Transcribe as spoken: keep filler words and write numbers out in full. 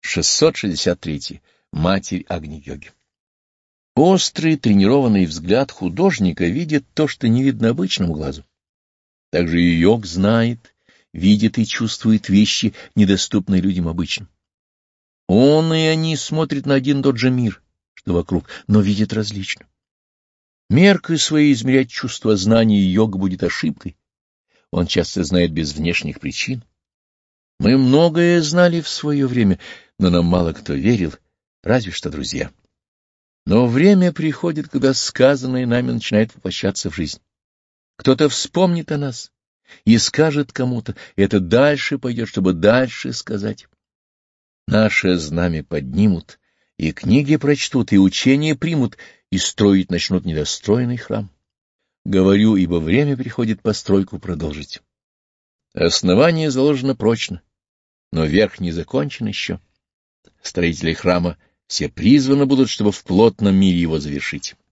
шестьсот шестьдесят три. Матерь Агни-йоги. Острый тренированный взгляд художника видит то, что не видно обычному глазу. Также и йог знает, видит и чувствует вещи, недоступные людям обычным. Он и они смотрят на один и тот же мир, что вокруг, но видят различно. Меркой своей измерять чувство знания йога будет ошибкой. Он часто знает без внешних причин. Мы многое знали в свое время, но нам мало кто верил, разве что друзья. Но время приходит, когда сказанное нами начинает воплощаться в жизнь. Кто-то вспомнит о нас и скажет кому-то, и это дальше пойдет, чтобы дальше сказать. Наше знамя поднимут, и книги прочтут, и учения примут, и строить начнут недостроенный храм. Говорю, ибо время приходит постройку продолжить. Основание заложено прочно, но верх не закончен еще. Строители храма все призваны будут, чтобы в плотном мире его завершить.